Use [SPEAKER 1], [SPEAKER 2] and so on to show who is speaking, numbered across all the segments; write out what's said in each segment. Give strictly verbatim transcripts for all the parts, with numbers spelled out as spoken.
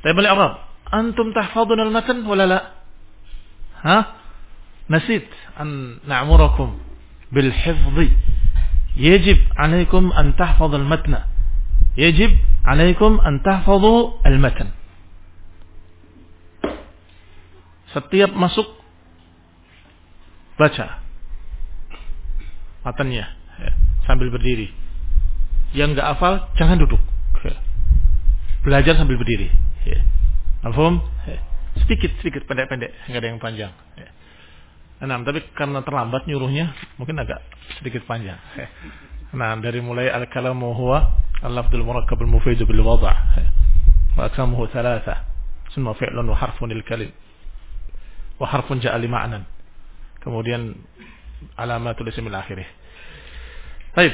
[SPEAKER 1] Tapi balik Arab, antum tahfadun al-matan wala la? Hah? Nasit an na'murakum bil hifdhi. Yajib alaikum an tahfadhu al-matna. Yajib alaikum an tahfadhu al-matan. Setiap masuk baca matanya sambil berdiri. Yang enggak hafal jangan duduk. Belajar sambil berdiri. Mafhum? Sedikit sedikit pendek-pendek, enggak ada yang panjang. Nah, tapi karena terlambat nyuruhnya mungkin agak sedikit panjang. Nah, dari mulai al-kalamu huwa al-lafdul murakkab al-mufid bil wad'. Wa aksamuhu thalatha. Summa fi'lun wa harfun lil kalim. Wa harfun ja'a li ma'nan. Kemudian alamatul ism al-akhirih. Baik.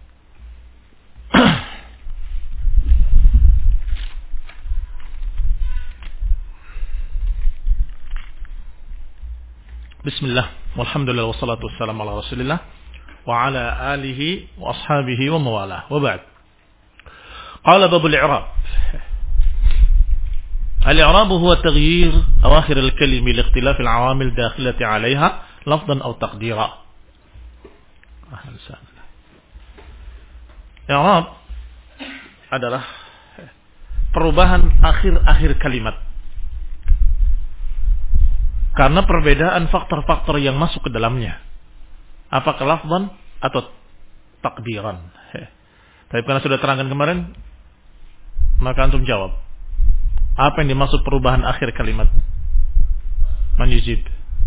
[SPEAKER 1] Bismillah, walhamdulillah, wassalatu wassalamu ala rasulillah wa ala alihi wa ashabihi wa mawalah, wa ba'd. Qala babul i'rab. Al-i'rab huwa taghyir awakhir al-kalimi li-ikhtilaf al-awamil dakhilati 'alayha lafdhan aw taqdira. I'rab adalah perubahan akhir-akhir kalimat karena perbedaan faktor-faktor yang masuk ke dalamnya. Apakah lafzan atau takdiran. Tapi karena sudah terangkan kemarin, maka antum jawab. Apa yang dimaksud perubahan akhir kalimat? Man yujib?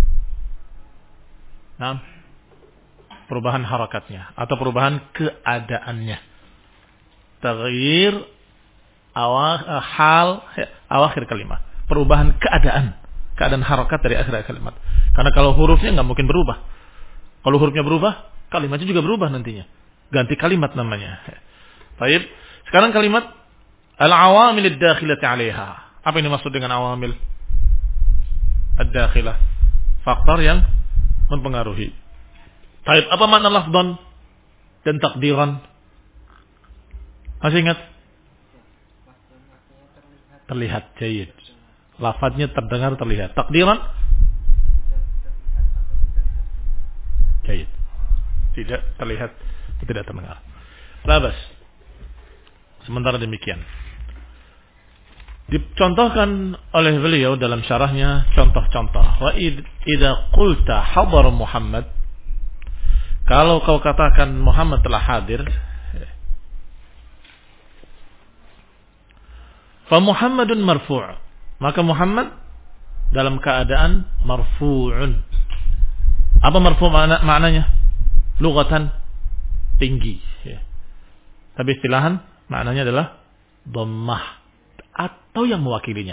[SPEAKER 1] Nah, perubahan harakatnya atau perubahan keadaannya. Taghyir awal hal awakhir kalimat. Perubahan keadaan. Keadaan harakat dari akhir kalimat. Karena kalau hurufnya nggak mungkin berubah. Kalau hurufnya berubah, kalimatnya juga berubah nantinya. Ganti kalimat namanya. Baik. Sekarang kalimat al-awamil ad-dakhilati 'alaiha. Apa yang dimaksud dengan awamil ad-dakhilah? Faktor yang mempengaruhi. Baik, apa makna lafdhan dan takdiran? Masih ingat? Terlihat, jayid. Lafadznya terdengar, terlihat. Takdiran? Jayid. Tidak terlihat, tidak terdengar. Labas. Sementara demikian, dicontohkan oleh beliau dalam syarahnya contoh-contoh. Wa idza qulta hadar Muhammad, kalau kau katakan Muhammad telah hadir, fa Muhammadun marfu', maka Muhammad dalam keadaan marfu'un. Apa marfu' makna, maknanya? Lughatan tinggi, ya. Tapi istilahan maknanya adalah dhammah atau yang mewakilinya.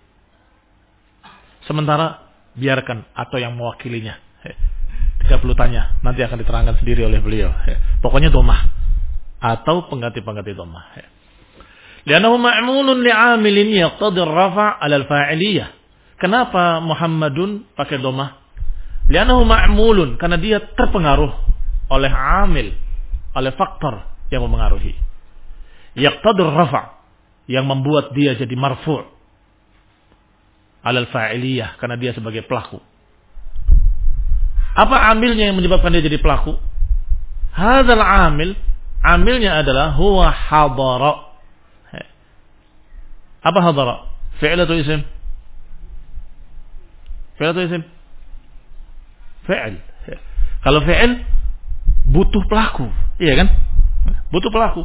[SPEAKER 1] Sementara biarkan atau yang mewakilinya. Tidak perlu tanya, nanti akan diterangkan sendiri oleh beliau. Pokoknya dhammah atau pengganti-pengganti dhammah. Li'annahu ma'mulun li'amilin yaqtadi ar-rafa' 'ala al-fa'iliyah. Kenapa Muhammadun pakai dhammah? Li'annahu ma'mulun, karena dia terpengaruh oleh amil, oleh faktor yang mempengaruhi. Yaqtadi ar-rafa', yang membuat dia jadi marfu' 'ala al-fa'iliyah, karena dia sebagai pelaku. Apa amilnya yang menyebabkan dia jadi pelaku? Hadzal amil, amilnya adalah huwa hadara. Apa hadara? Fi'il atau isim? Fi'il atau isim? Fi'il. Kalau fi'il butuh pelaku, iya kan? Butuh pelaku.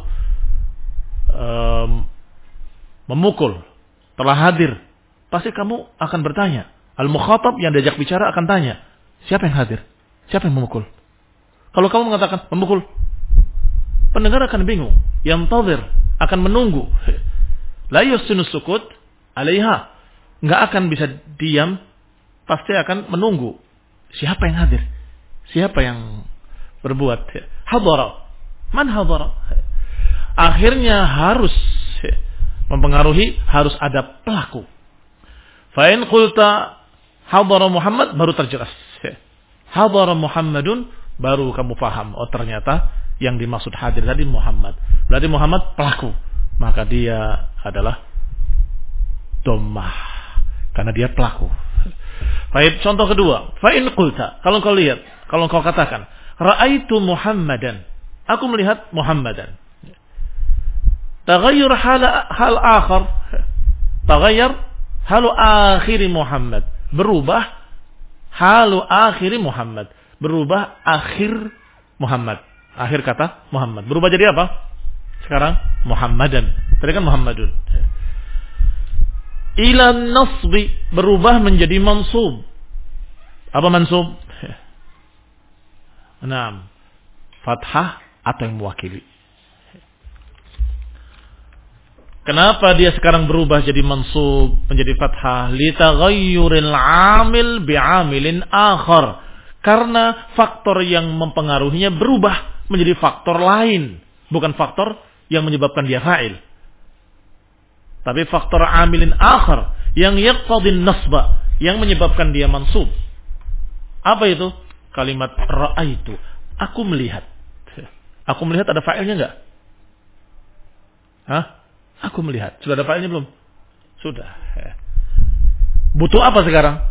[SPEAKER 1] Um, memukul, telah hadir. Pasti kamu akan bertanya. Al-mukhatab yang diajak bicara akan tanya, siapa yang hadir? Siapa yang memukul? Kalau kamu mengatakan memukul, pendengar akan bingung. Yantazir, akan menunggu. La yusinu sukut alaiha, enggak akan bisa diam, pasti akan menunggu. Siapa yang hadir? Siapa yang berbuat? Hadara. Man hadara? Akhirnya harus mempengaruhi, harus ada pelaku. Fa in qulta hadara Muhammad, baru terjelas. Hadara Muhammadun, baru kamu paham. Oh, ternyata yang dimaksud hadir tadi Muhammad. Berarti Muhammad pelaku. Maka dia adalah dhammah karena dia pelaku. Baik, contoh kedua, fa in qulta, kalau kau lihat, kalau kau katakan, ra'aitu Muhammadan, aku melihat Muhammadan. Taghayyur hal hal akhar, taghayyur halu akhir Muhammad, berubah halu akhir Muhammad, berubah akhir Muhammad, akhir kata Muhammad, berubah jadi apa? Sekarang Muhammadan, tadi kan Muhammadun. Ila nasbi, berubah menjadi mansub. Apa mansub? Naam, fathah atau yang mewakili. Kenapa dia sekarang berubah jadi mansub menjadi fathah? Litaghayyuril 'amil bi'amilin akhar. Karena faktor yang mempengaruhinya berubah menjadi faktor lain, bukan faktor yang menyebabkan dia fa'il. Tapi faktor 'amilin akhar yang yaqtadin nasba, yang menyebabkan dia mansub. Apa itu? Kalimat ra'aitu, aku melihat. Aku melihat ada fa'ilnya enggak? Hah? Aku melihat. Sudah ada fa'ilnya belum? Sudah. Butuh apa sekarang?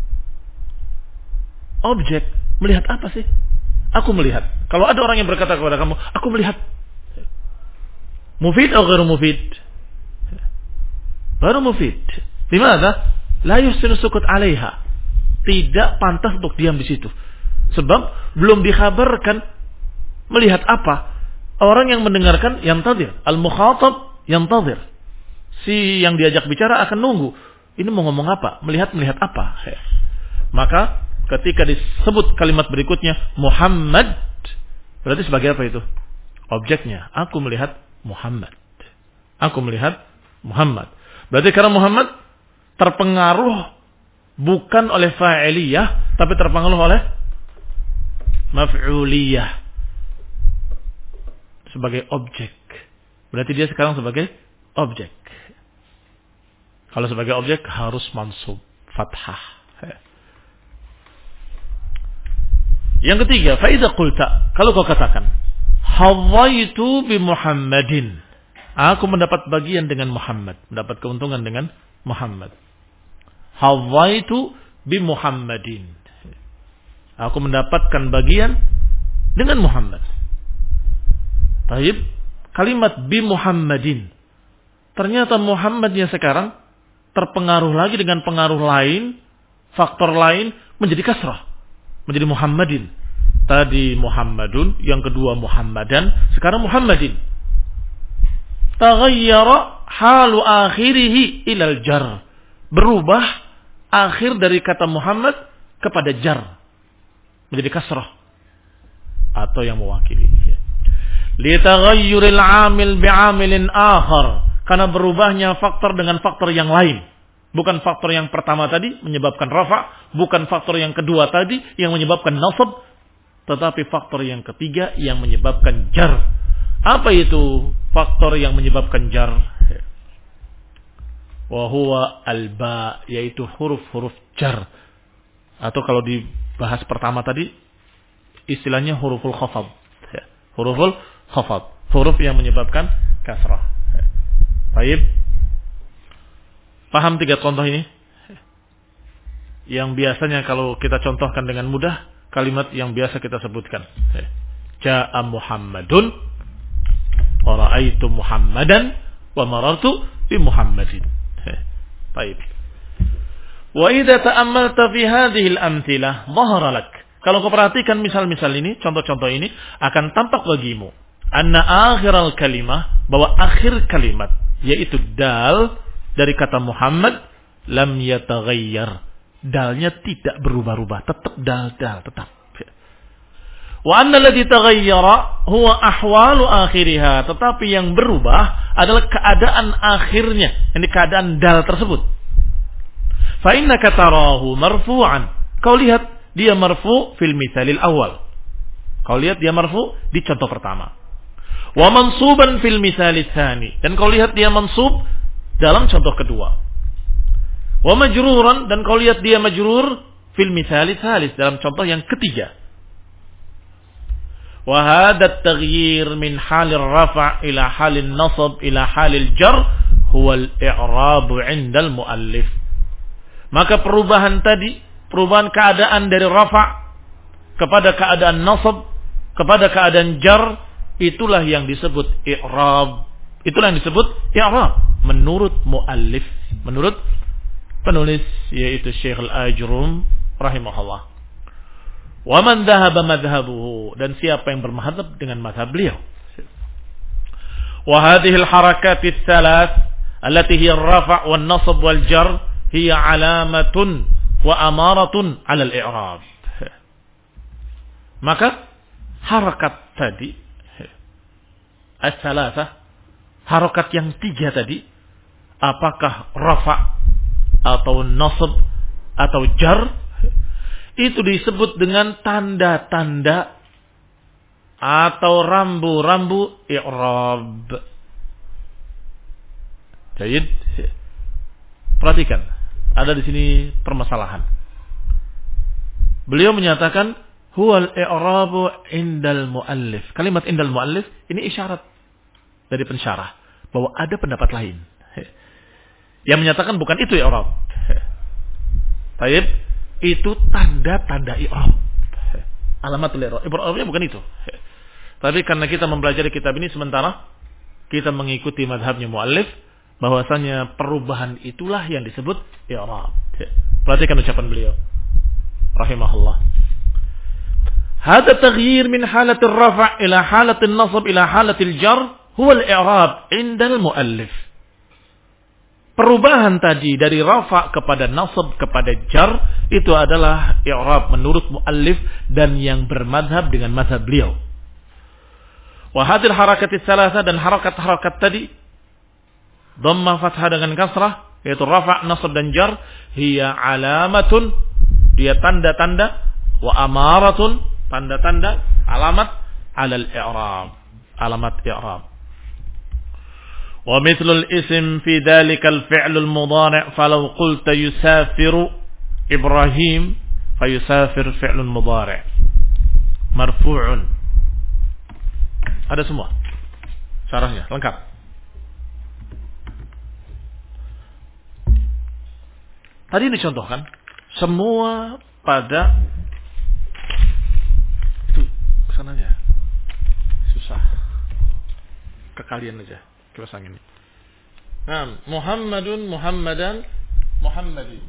[SPEAKER 1] Objek. Melihat apa sih? Aku melihat. Kalau ada orang yang berkata kepada kamu, aku melihat. Mufid atau ghairu mufid? Ghairu mufid. Dimana? La yusinu sukut alaiha. Tidak pantas untuk diam di situ. Sebab belum dikhabarkan melihat apa. Orang yang mendengarkan yang tadir. Al-mukhatab yang tazir. Si yang diajak bicara akan nunggu. Ini mau ngomong apa? Melihat-melihat apa? Maka ketika disebut kalimat berikutnya Muhammad, berarti sebagai apa itu? Objeknya. Aku melihat Muhammad. Aku melihat Muhammad. Berarti karena Muhammad terpengaruh bukan oleh fa'iliyah, tapi terpengaruh oleh maf'uliyah. Sebagai objek. Berarti dia sekarang sebagai objek. Kalau sebagai objek harus mansub fathah. Yang ketiga, fa idza qulta, kalau kau katakan hawaitu bi Muhammadin, aku mendapat bagian dengan Muhammad, mendapat keuntungan dengan Muhammad. Hawaitu bi Muhammadin, aku mendapatkan bagian dengan Muhammad. Taib, kalimat bi Muhammadin. Ternyata Muhammadnya sekarang terpengaruh lagi dengan pengaruh lain, faktor lain menjadi kasrah, menjadi Muhammadin. Tadi Muhammadun, yang kedua Muhammadan, sekarang Muhammadin. Taghayyara halu akhirih ilal jar. Berubah akhir dari kata Muhammad kepada jar, menjadi kasrah atau yang mewakili. Litaghayyuril 'amil bi'amilin akhar, karena berubahnya faktor dengan faktor yang lain. Bukan faktor yang pertama tadi menyebabkan rafa, bukan faktor yang kedua tadi yang menyebabkan nasab, tetapi faktor yang ketiga yang menyebabkan jar. Apa itu faktor yang menyebabkan jar? Wa huwa al-ba, yaitu huruf-huruf jar. Atau kalau dibahas pertama tadi istilahnya huruful khafad. Huruful khafad, huruf yang menyebabkan kasrah. Baik. Paham tiga contoh ini? Yang biasanya kalau kita contohkan dengan mudah, kalimat yang biasa kita sebutkan. Ja'a Muhammadun wa ra'aitu Muhammadan wa marartu bi Muhammadin. Baik. Wa idza ta'ammalta fi hadhihi al-amthilah dhahara lak. Kalau kau perhatikan misal-misal ini, contoh-contoh ini, akan tampak bagimu anna akhiral kalimah, bahwa akhir kalimat, yaitu dal dari kata Muhammad, lam yataghayyar. Dalnya tidak berubah-ubah, tetap dal-dal, tetap. Wa anna alladhi taghayyara huwa ahwalu akhiriha, tetapi yang berubah adalah keadaan akhirnya, ini keadaan dal tersebut. Fa innaka tarahu marfu'an. Kau lihat dia marfu fil mithalil awal. Kau lihat dia marfu di contoh pertama. Wa mansuban fil mithalil tsani. Dan kau lihat dia mansub dalam contoh kedua. Wa majruran, dan kau lihat dia majrur fil mithalil tsalits, dalam contoh yang ketiga. Wa hadha at-taghyir min halir rafa' ila halin nasab ila halil jar huwal i'rabu 'indal muallif. Maka perubahan tadi, perubahan keadaan dari rafa' kepada keadaan nasab, kepada keadaan jar, itulah yang disebut i'rab. Itulah yang disebut i'rab menurut muallif, menurut penulis yaitu Syekh Al-Ajrum rahimahullah. Wa man dhahaba madhhabuhu, dan siapa yang bermadhab dengan madhab beliau. Wa hadhihi al-harakat ats-thalath allati hiya ar-rafa' wan-nasb wal-jar hiya 'alamatun wa amaratun 'ala al-i'rab. Maka harakat tadi ats-tsalatsah, harakat yang tiga tadi, apakah rafa' atau nasab atau jar, itu disebut dengan tanda-tanda atau rambu-rambu i'rab. Baik. Perhatikan, ada di sini permasalahan. Beliau menyatakan huwal i'rabu indal muallif. Kalimat indal muallif ini isyarat dari pensyarah bahwa ada pendapat lain yang menyatakan bukan itu i'rab. Baik, itu tanda-tanda i'rab. Alamatul i'rab. I'rabnya bukan itu. Tapi karena kita mempelajari kitab ini sementara kita mengikuti mazhabnya muallif, bahwasanya perubahan itulah yang disebut i'rab. Perhatikan ucapan beliau rahimahullah. Hada taghyir min halatir rafa' ila halatin nasab ila halatil jar huwa al-i'rab 'inda al-muallif. Perubahan tadi dari rafa' kepada nasab kepada jar itu adalah i'rab menurut muallif dan yang bermadhab dengan mazhab beliau. Wa hadhihi harakat ats-tsalatsa, dan harakat-harakat tadi dhamma fathah dengan kasrah yaitu rafa', nasab dan jar, hiya alamatun, dia tanda-tanda, wa amaratun, tanda-tanda, alamat, alal i'rab, alamat i'rab. Wa mithlul ism fi dhalika al-fi'lul mudhari' falau qulta yusafiru Ibrahim fayusafir fi'lun mudhari' marfu'un. Ada semua syarahnya lengkap. Tadi dicontohkan semua pada itu kesananya susah, ke kalian aja kepasang ini. Nah, Muhammadun, Muhammadan, Muhammadin.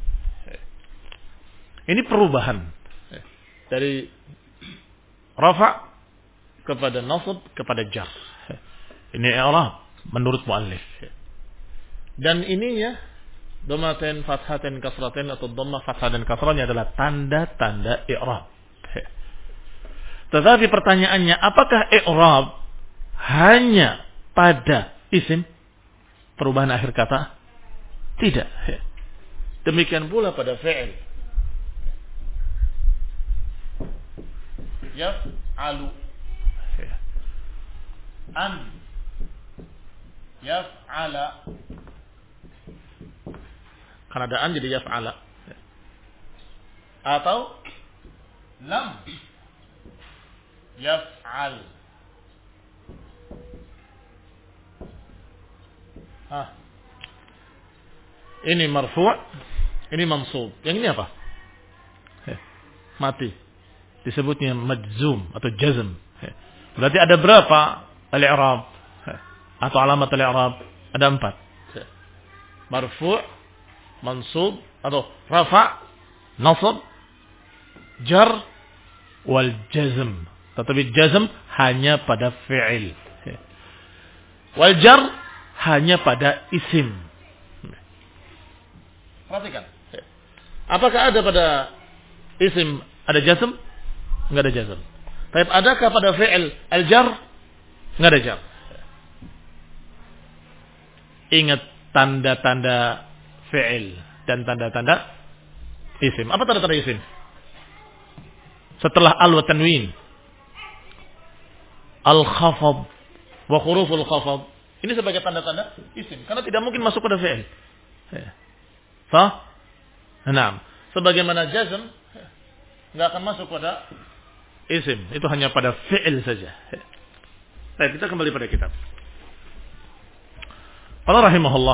[SPEAKER 1] Ini perubahan dari rafa' kepada nasab kepada jar. Ini i'rab menurut muallif. Dan ininya dhammatain, fathatain, kasratain atau dhammah, fathah dan kasrahnya adalah tanda-tanda i'rab. Tetapi pertanyaannya, apakah i'rab hanya pada isim, perubahan akhir kata? Tidak. Demikian pula pada fi'il. Yaf'alu, an, yaf'ala, karena ada an jadi yaf'ala, atau lam yaf'al. Ah, ini marfu', ini mansub. Yang ini apa? Mati. Disebutnya majzum atau jazm. Berarti ada berapa al-i'rab atau alamat al-i'rab? Ada empat. Marfu', mansub atau rafa', nasab, jar, wal jazm. Tetapi jazm hanya pada fi'il. Wal jar hanya pada isim. Perhatikan. Apakah ada pada isim ada jazm? Enggak ada jazm. Tapi adakah pada fi'il al-jar? Enggak ada jar. Ingat tanda-tanda fi'il dan tanda-tanda isim. Apa tanda-tanda isim? Setelah al wa tanwin, al-khafad wa huruful khafad. Ini sebagai tanda-tanda isim karena tidak mungkin masuk pada fi'il. Sah? Naam. Sebagaimana jazm enggak akan masuk pada isim, itu hanya pada fi'il saja. Baik, kita kembali pada kitab. Allah rahimahullah.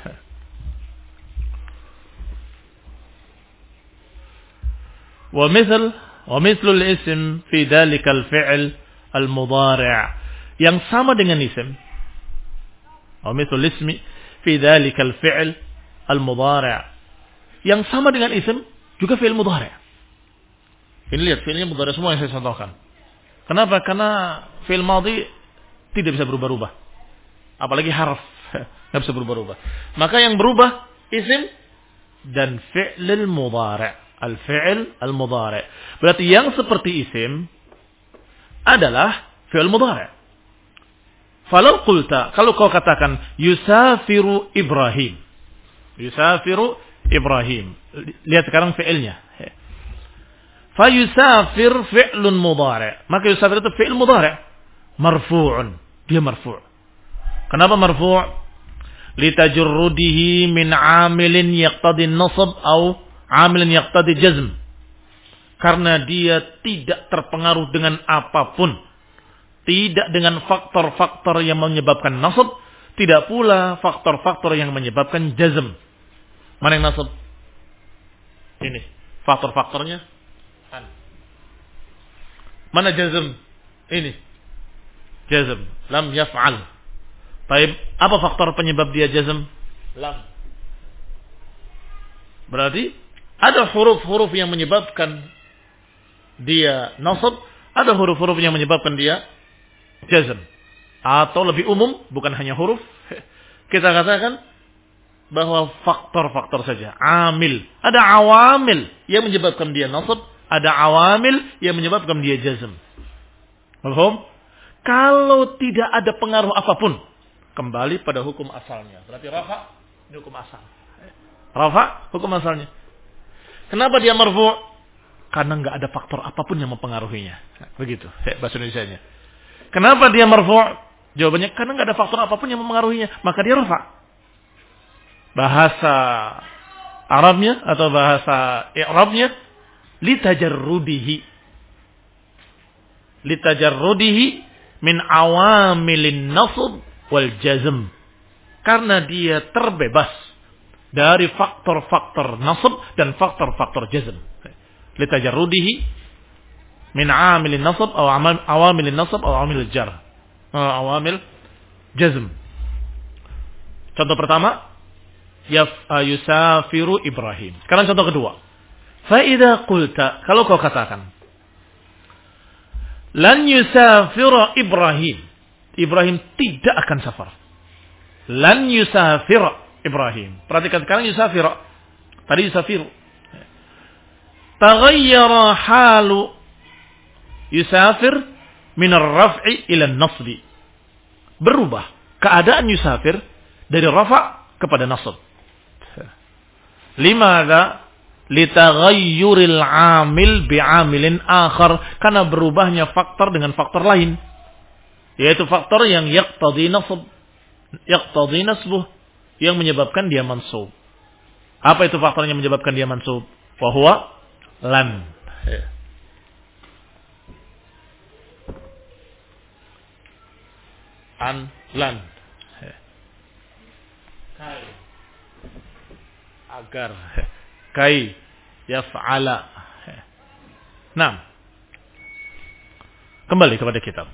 [SPEAKER 1] Wa mithl wa mithlu al-ism fi dhalika al-fi'l al-mudhari'. Yang sama dengan isim. Wa mithlu al-ismi fi dhalika al-fi'l al-mudhari'. Yang sama dengan isim juga fi'il mudhari'. Ini lihat fi'ilnya mudhari' semua yang saya contohkan. Kenapa? Karena fi'il madhi tidak bisa berubah-ubah. Apalagi harf enggak bisa berubah-ubah. Maka yang berubah isim dan fi'il mudhari'. Al-fi'il al-mudhari'. Berarti yang seperti isim adalah fi'il mudhari'. Falau qulta, kalau kau katakan yusafiru Ibrahim. Yusafiru Ibrahim. Lihat sekarang fi'ilnya. Fa yusafir fi'lun mudhari'. Maka yusafir itu fi'il mudhari'. Marfu'un. Dia marfu'. Kenapa marfu'? Litajurrudihi min 'amilin yaqtadi an-nasb au 'amilin yaqtadi jazm. Karena dia tidak terpengaruh dengan apapun. Tidak dengan faktor-faktor yang menyebabkan nasab, tidak pula faktor-faktor yang menyebabkan jazm. Mana yang nasab? Ini, faktor-faktornya. Mana jazm? Ini. Jazm, lam yaf'al. Baik, apa faktor penyebab dia jazm? Lam. Berarti ada huruf-huruf yang menyebabkan dia nasab, ada huruf-huruf yang menyebabkan dia jazm. Atau lebih umum, bukan hanya huruf, kita katakan bahwa faktor-faktor saja. Amil. Ada awamil yang menyebabkan dia nasab, ada awamil yang menyebabkan dia jazm. Paham? Kalau tidak ada pengaruh apapun, kembali pada hukum asalnya. Berarti rafa, ini hukum asal. Rafa, hukum asalnya. Kenapa dia marfu'? Karena nggak ada faktor apapun yang mempengaruhinya. Begitu, bahasa Indonesianya. Kenapa dia marfu'? Jawabannya karena nggak ada faktor apapun yang mempengaruhinya, maka dia rafa. Bahasa Arabnya atau bahasa i'rabnya litajarrudihi. Litajarrudihi min awamilin nasb wal jazm. Karena dia terbebas dari faktor-faktor nasb dan faktor-faktor jazm. Litajarrudihi min amilin nasb atau awamilin nasb atau awamil jar. Awamil jazm. Contoh pertama, yaf yusafiru Ibrahim. Sekarang contoh kedua. Fa idza qulta, kalau kau katakan lan yusafira Ibrahim. Ibrahim tidak akan safar. Lan yusafira Ibrahim. Perhatikan sekarang yusafira. Tadi yusafiru. Taghayyara halu yusafir min ar-raf'i ila an-nasbi. Berubah keadaan yusafir dari rafa' kepada nasab. Limadha? Litaghayyuril 'amil bi'amilin akhar, karena berubahnya faktor dengan faktor lain, yaitu faktor yang yaqtadi nasab, yaqtadi nasbuh, yang menyebabkan dia mansub. Apa itu faktor yang menyebabkan dia mansub? Wa huwa lan. An lan. Kai. Agar. Kai yaf'ala. Nah, kembali kepada kitab.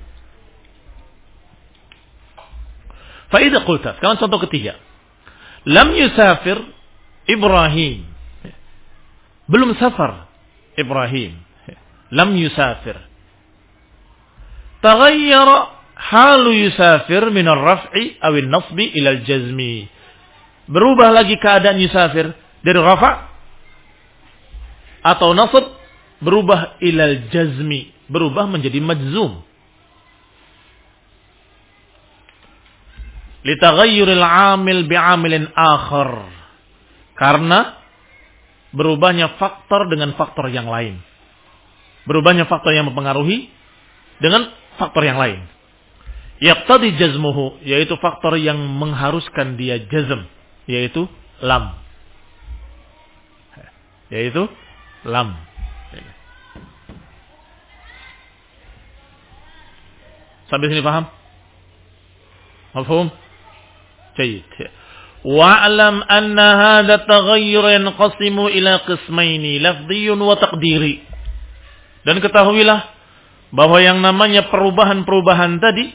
[SPEAKER 1] Fa idza qulta, sekarang contoh ketiga. Lam yusafir Ibrahim. Belum safar Ibrahim. Lam yusafir. Taghayyara halu yusafir min ar-raf'i aw an-nasbi ila al-jazmi. Berubah lagi keadaan yusafir dari rafa' atau nasab, berubah ilal jazmi, berubah menjadi majzum. Litaghayyuril 'amil bi'amilin akhar. Karena berubahnya faktor dengan faktor yang lain. Berubahnya faktor yang mempengaruhi dengan faktor yang lain. Yaqtadi jazmuhu, yaitu faktor yang mengharuskan dia jazm, yaitu lam. Yaitu lam. Sampai sini paham? Mafhum? Jayid. Wa'lam anna hadha taghayyur yanqasimu ila qismaini, lafdhiyun wa taqdiri. Dan ketahuilah bahwa yang namanya perubahan-perubahan tadi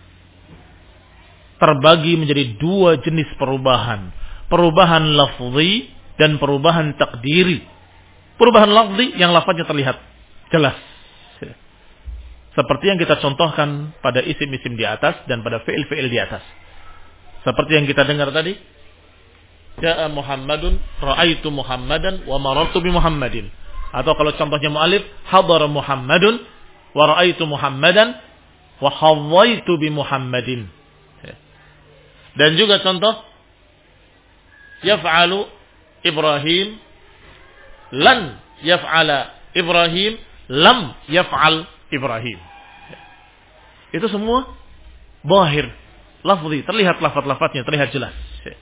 [SPEAKER 1] terbagi menjadi dua jenis perubahan. Perubahan lafzi dan perubahan takdiri. Perubahan lafzi yang lafaznya terlihat jelas. Seperti yang kita contohkan pada isim-isim di atas dan pada fi'il-fi'il di atas. Seperti yang kita dengar tadi. Ja'a Muhammadun, ra'aitu Muhammadan, wa marartu bi Muhammadin. Atau kalau contohnya mu'alif, hadara Muhammadun, wa ra'aitu Muhammadan, wa hawaitu bi Muhammadin. Dan juga contoh, yaf'alu Ibrahim, lan yaf'ala Ibrahim, lam yaf'al Ibrahim. Itu semua zahir, lafzi, terlihat lafaz-lafaznya, terlihat jelas.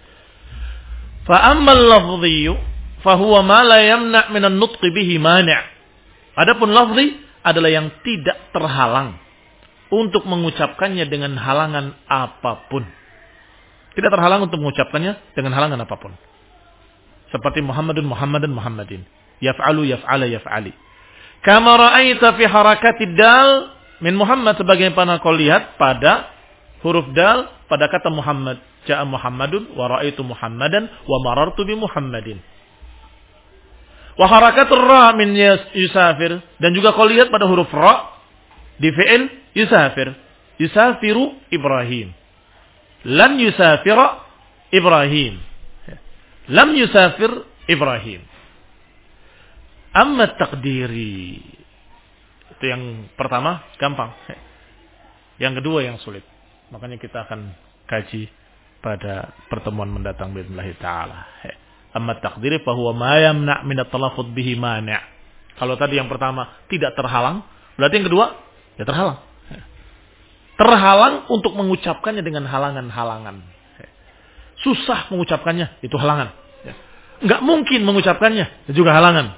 [SPEAKER 1] Fa ammal lafzi fa huwa ma la yamna' min an-nutq bihi mani'. Adapun lafzi adalah yang tidak terhalang untuk mengucapkannya dengan halangan apapun. Tidak terhalang untuk mengucapkannya dengan halangan apapun. Seperti Muhammadun, Muhammadan, Muhammadin. Yaf'alu, yaf'ala, yaf'ali. Kama ra'aita fi harakatid dal min Muhammad, sebagaimana kau lihat pada huruf dal pada kata Muhammad. Ja'a Muhammadun wa ra'aitu Muhammadan wa marartu bi Muhammadin. Wa harakatur ra min yusafir, dan juga kau lihat pada huruf ra di fi'il yusafir. Yusafiru Ibrahim. Lan yusafira Ibrahim. Lam yusafir Ibrahim. Amma taqdiri, itu yang pertama gampang. Yang kedua yang sulit. Makanya kita akan kaji pada pertemuan mendatang billahi taala. Amma taqdiri fa huwa ma yamna' min at-talaffuz bihi mani'. Kalau tadi yang pertama tidak terhalang, berarti yang kedua ya terhalang. Terhalang untuk mengucapkannya dengan halangan-halangan. Susah mengucapkannya, itu halangan. Enggak mungkin mengucapkannya, itu juga halangan.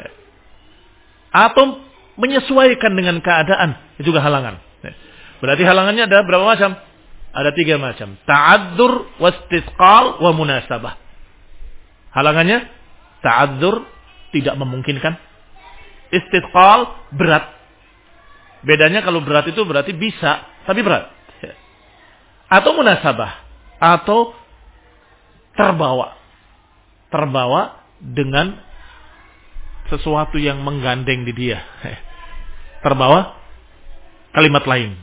[SPEAKER 1] Atau menyesuaikan dengan keadaan, itu juga halangan. Berarti halangannya ada berapa macam? Ada tiga macam. Ta'adzur, wastisqal, wa munasabah. Halangannya, ta'adzur, tidak memungkinkan. Istisqal, berat. Bedanya kalau berat itu berarti bisa, tapi berat. Atau munasabah. Atau terbawa. Terbawa dengan sesuatu yang menggandeng di dia. Terbawa kalimat lain.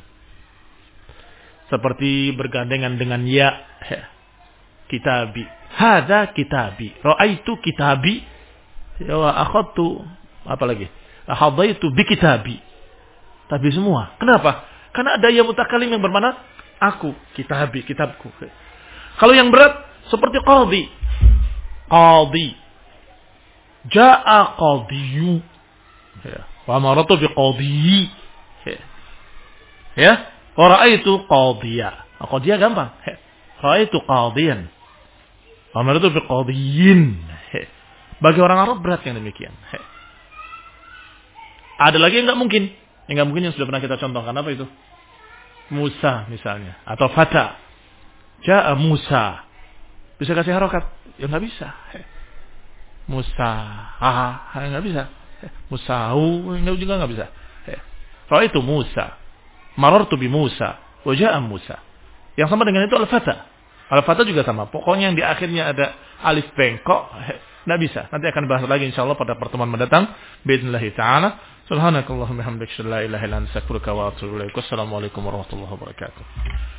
[SPEAKER 1] Seperti bergandengan dengan ya. Kitabi. Hadza kitabi. Ra'aitu kitabi. Wa akhadtu. Apa lagi? Ahadaitu bi kitabi. Tapi semua. Kenapa? Karena ada ya mutakalim yang bermakna aku. Kitabi. Kitabku. Kalau yang berat. Seperti qadhi. Qadhi. Ja'a qadhiyu. Wa maratu bi qadhi. Ya. Wa ra'aitu qadhiya. Qadhiya gampang. Ra'aitu qadhiyan. Wa maratu bi qadhiyin. Bagi orang Arab berat yang demikian. Ada lagi yang enggak mungkin. Yang enggak mungkin yang sudah pernah kita contohkan, apa itu? Musa misalnya. Atau Fata. Ja'a Musa. Bisa kasih harokat? Ya enggak bisa. Musa. Haha. Enggak bisa. Musa'u. Enggak juga enggak bisa. Ra'aitu Musa. Marartu bi Musa. Wa ja'a Musa. Yang sama dengan itu Al-Fata. Al-Fata juga sama. Pokoknya yang di akhirnya ada alif bengkok. Enggak bisa. Nanti akan bahas lagi insyaallah pada pertemuan mendatang. Biidznillah ta'ala. Subhanakallahumma hamdaka la ilaha illa anta astaghfiruka wa atubu ilaik. Wassalamualaikum warahmatullahi wabarakatuh.